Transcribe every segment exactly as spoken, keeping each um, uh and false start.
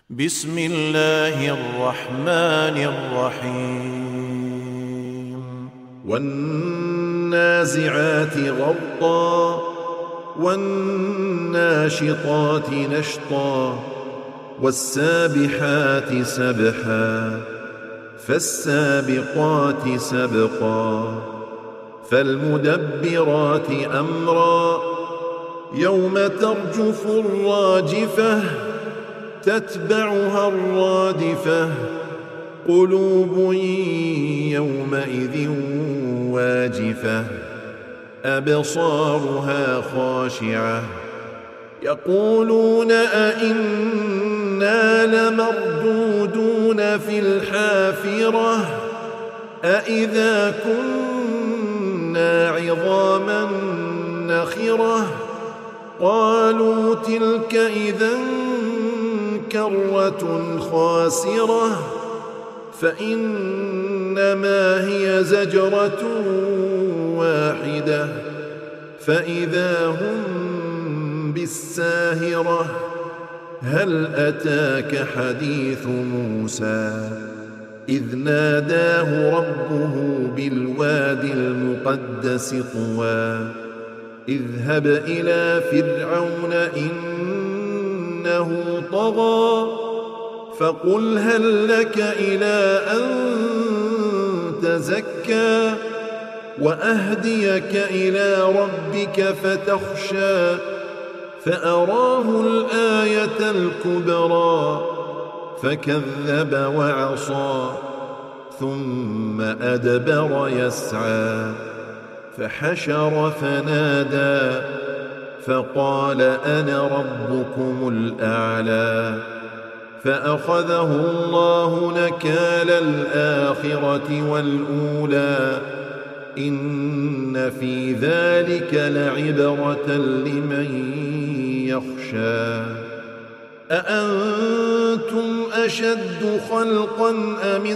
بسم الله الرحمن الرحيم والنازعات غرقا والناشطات نشطا والسابحات سبحا فالسابقات سبقا فالمدبرات أمرا يوم ترجف الراجفة تتبعها الرادفة قلوب يومئذ واجفة أبصارها خاشعة يقولون أئنا لمردودون في الحافرة أئذا كنا عظاما نخرة قالوا تلك إذا كرة خاسرة فإنما هي زجرة واحدة فإذا هم بالساهرة هل أتاك حديث موسى إذ ناداه ربه بالوادي المقدس طوى اذهب إلى فرعون إنه طغى فقل هل لك إلى أن تزكى وأهديك إلى ربك فتخشى فأراه الآية الكبرى فكذب وعصى ثم أدبر يسعى فحشر فنادى فقال أنا ربكم الأعلى فأخذه الله نكال الآخرة والأولى إن في ذلك لعبرة لمن يخشى أأنتم أشد خلقا أم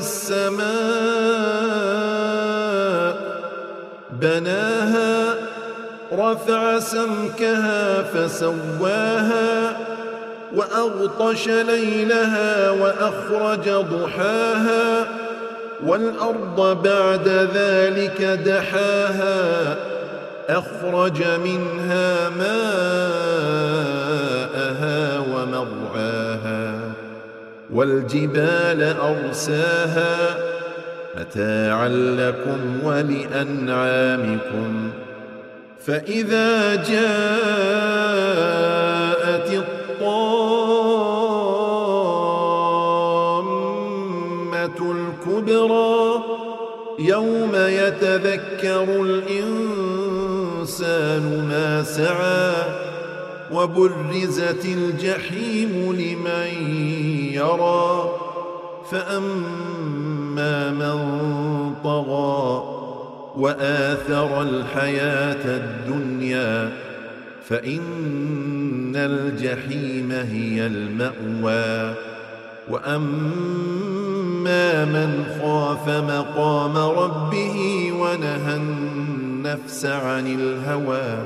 السماء بناها رفع سمكها فسواها وأغطش ليلها وأخرج ضحاها والأرض بعد ذلك دحاها أخرج منها ماءها ومرعاها والجبال أرساها متاعا لكم ولأنعامكم فإذا جاءت الطامة الكبرى يوم يتذكر الإنسان ما سعى وبرزت الجحيم لمن يرى فأما من طغى وآثر الحياة الدنيا فإن الجحيم هي المأوى وأما من خاف مقام ربه ونهى النفس عن الهوى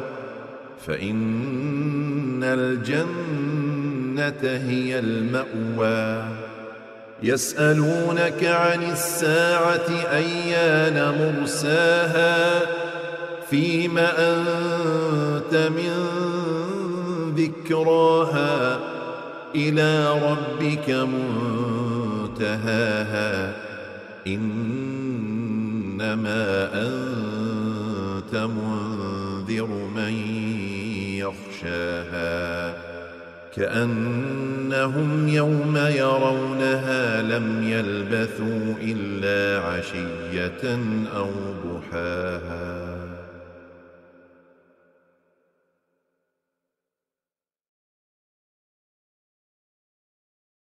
فإن الجنة هي المأوى يسألونك عن الساعة أيان مرساها فيم أنت من ذكراها إلى ربك منتهاها إنما أنت منذر من يخشاها كأنهم يوم يرونها لم يلبثوا إلا عشية أو ضحاها.